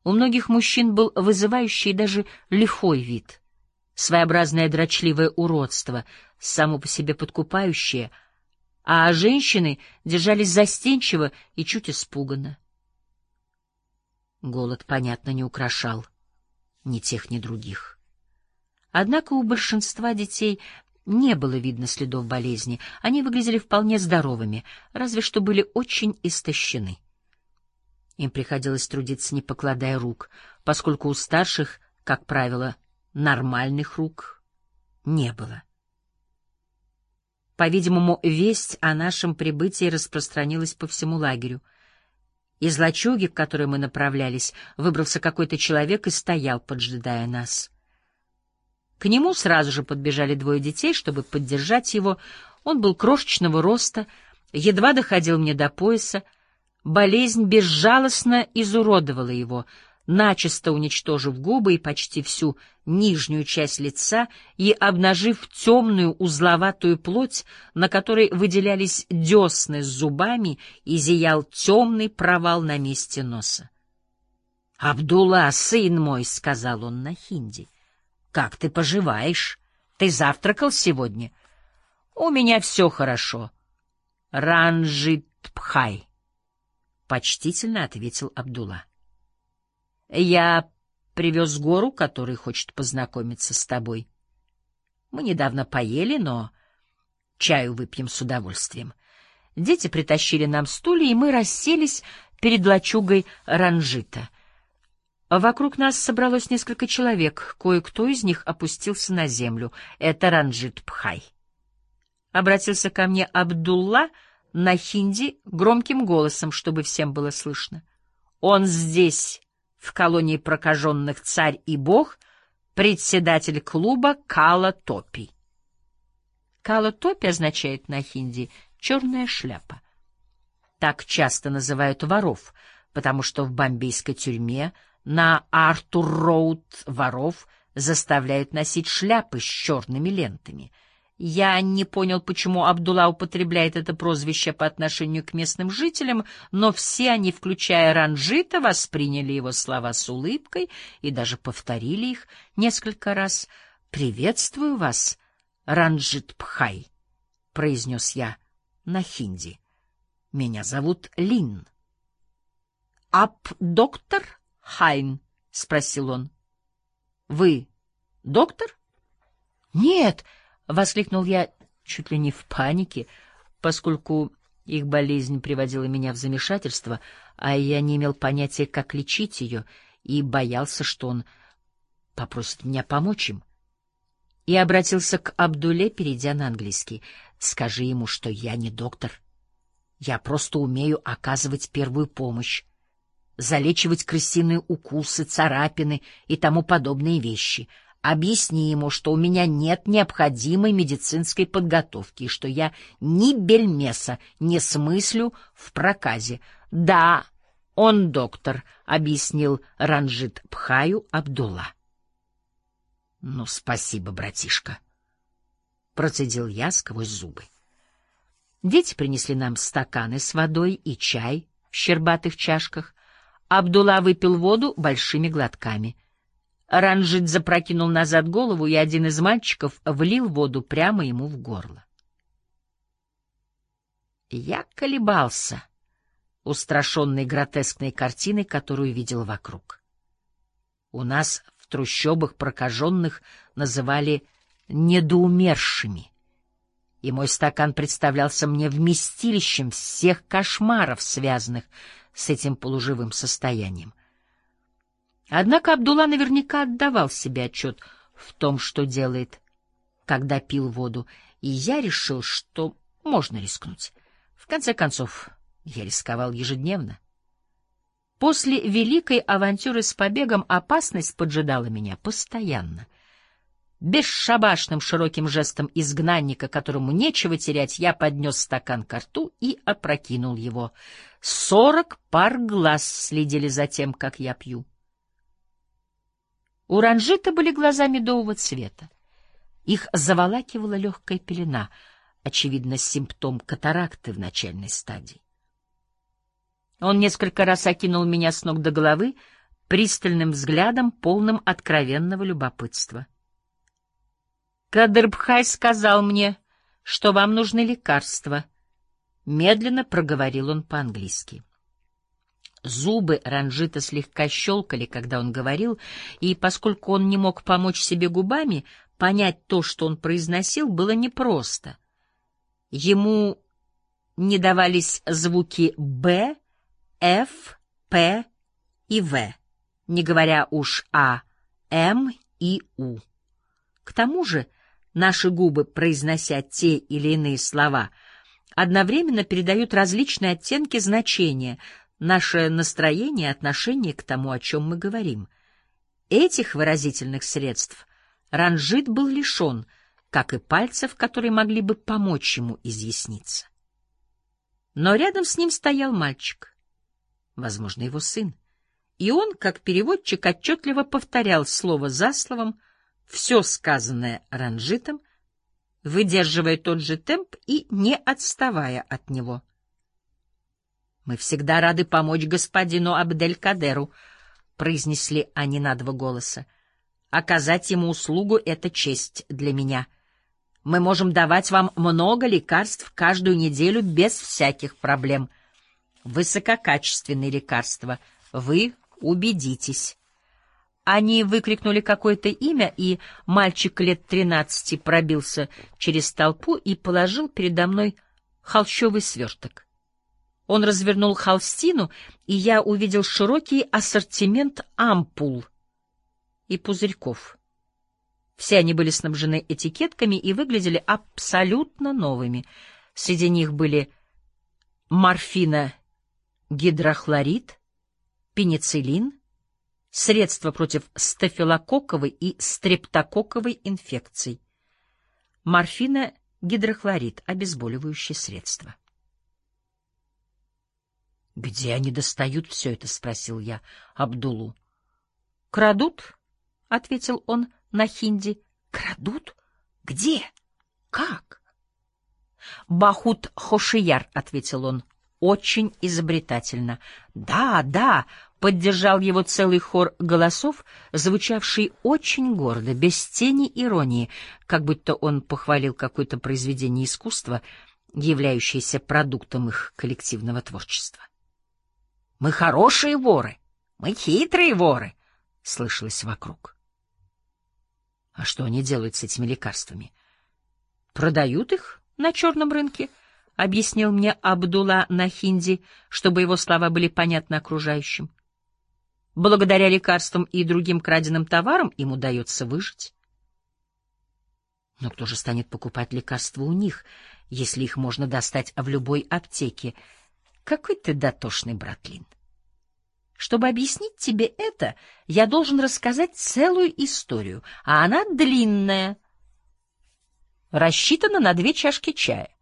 У многих мужчин был вызывающий и даже лихой вид, своеобразное дрочливое уродство, само по себе подкупающее, а женщины держались застенчиво и чуть испуганно. Голод, понятно, не украшал ни тех, ни других. Однако у большинства детей не было видно следов болезни, они выглядели вполне здоровыми, разве что были очень истощены. Им приходилось трудиться, не покладая рук, поскольку у старших, как правило, нормальных рук не было. По-видимому, весть о нашем прибытии распространилась по всему лагерю. Из лачуги, в которой мы направлялись, выбрался какой-то человек и стоял, поджидая нас. К нему сразу же подбежали двое детей, чтобы поддержать его. Он был крошечного роста, едва доходил мне до пояса. Болезнь безжалостно изуродовала его, начисто уничтожив губы и почти всю нижнюю часть лица и обнажив темную узловатую плоть, на которой выделялись десны с зубами и зиял темный провал на месте носа. — Абдулла, сын мой, — сказал он на хинди, — как ты поживаешь? Ты завтракал сегодня? — У меня все хорошо. — Ранджит Пхай, — почтительно ответил Абдулла. — Я привез гору, который хочет познакомиться с тобой. Мы недавно поели, но чаю выпьем с удовольствием. Дети притащили нам стулья, и мы расселись перед лачугой Ранджита. Вокруг нас собралось несколько человек, кое-кто из них опустился на землю. Это Ранджит Пхай. Обратился ко мне Абдулла на хинди громким голосом, чтобы всем было слышно. Он здесь, в колонии прокаженных «Царь и Бог», председатель клуба Кала Топи. Кала Топи означает на хинди «черная шляпа». Так часто называют воров, потому что в бомбейской тюрьме на Артур-Роуд воров заставляют носить шляпы с черными лентами. Я не понял, почему Абдулла употребляет это прозвище по отношению к местным жителям, но все они, включая Ранджита, восприняли его слова с улыбкой и даже повторили их несколько раз. «Приветствую вас, Ранджит Пхай», — произнес я на хинди. «Меня зовут Лин». «Доктор Хайн?» — спросил он. «Вы доктор?» «Нет!» — воскликнул я чуть ли не в панике, поскольку их болезнь приводила меня в замешательство, а я не имел понятия, как лечить ее, и боялся, что он попросит меня помочь им. И обратился к Абдулле, перейдя на английский. «Скажи ему, что я не доктор. Я просто умею оказывать первую помощь, залечивать крысиные укусы, царапины и тому подобные вещи. Объясни ему, что у меня нет необходимой медицинской подготовки, и что я ни бельмеса не смыслю в проказе. Да, он доктор», — объяснил Ранджит Пхаю Абдулла. «Ну, спасибо, братишка», — процедил я сквозь зубы. Дети принесли нам стаканы с водой и чай в щербатых чашках. Абдулла выпил воду большими глотками. Ранджит запрокинул назад голову, и один из мальчиков влил воду прямо ему в горло. Я колебался, устрашенный гротескной картиной, которую видел вокруг. У нас в трущобах прокаженных называли недоумершими, и мой стакан представлялся мне вместилищем всех кошмаров, связанных с этим полуживым состоянием. Однако Абдулла наверняка отдавал себе отчет в том, что делает, когда пил воду, и я решил, что можно рискнуть. В конце концов, я рисковал ежедневно. После великой авантюры с побегом опасность поджидала меня постоянно. Бесшабашным широким жестом изгнанника, которому нечего терять, я поднес стакан ко рту и опрокинул его. 40 пар глаз следили за тем, как я пью. У Ранджита были глаза медового цвета. Их заволакивала легкая пелена, очевидно, симптом катаракты в начальной стадии. Он несколько раз окинул меня с ног до головы, пристальным взглядом, полным откровенного любопытства. «Кадрбхай сказал мне, что вам нужны лекарства», — медленно проговорил он по-английски. Зубы Ранджита слегка щелкали, когда он говорил, и поскольку он не мог помочь себе губами, понять то, что он произносил, было непросто. Ему не давались звуки «Б», «Ф», «П» и «В», не говоря уж о «М» и «У». К тому же наши губы, произнося те или иные слова, одновременно передают различные оттенки значения, наше настроение и отношение к тому, о чем мы говорим. Этих выразительных средств Ранджит был лишен, как и пальцев, которые могли бы помочь ему изъясниться. Но рядом с ним стоял мальчик, возможно, его сын, и он, как переводчик, отчетливо повторял слово за словом все сказанное Ранджитом, выдерживая тот же темп и не отставая от него. «Мы всегда рады помочь господину Абдель-Кадеру», — произнесли они на два голоса. «Оказать ему услугу — это честь для меня. Мы можем давать вам много лекарств каждую неделю без всяких проблем. Высококачественные лекарства. Вы убедитесь». Они выкрикнули какое-то имя, и мальчик лет 13 пробился через толпу и положил передо мной холщовый сверток. Он развернул холстину, и я увидел широкий ассортимент ампул и пузырьков. Все они были снабжены этикетками и выглядели абсолютно новыми. Среди них были морфиногидрохлорид, пенициллин, средства против стафилококковой и стрептококковой инфекций. Морфиногидрохлорид — обезболивающее средство. «Где они достают все это?» — спросил я Абдуллу. «Крадут», — ответил он на хинди. «Крадут? Где? Как?» «Бахут-Хошияр», — ответил он, очень изобретательно. «Да, да», — поддержал его целый хор голосов, звучавший очень гордо, без тени иронии, как будто он похвалил какое-то произведение искусства, являющееся продуктом их коллективного творчества. «Мы хорошие воры, мы хитрые воры», — слышалось вокруг. «А что они делают с этими лекарствами?» «Продают их на черном рынке», — объяснил мне Абдулла на хинди, чтобы его слова были понятны окружающим. «Благодаря лекарствам и другим краденым товарам им удается выжить». «Но кто же станет покупать лекарства у них, если их можно достать в любой аптеке? Какой ты дотошный, братлин! Чтобы объяснить тебе это, я должен рассказать целую историю, а она длинная, рассчитана на 2 чашки чая.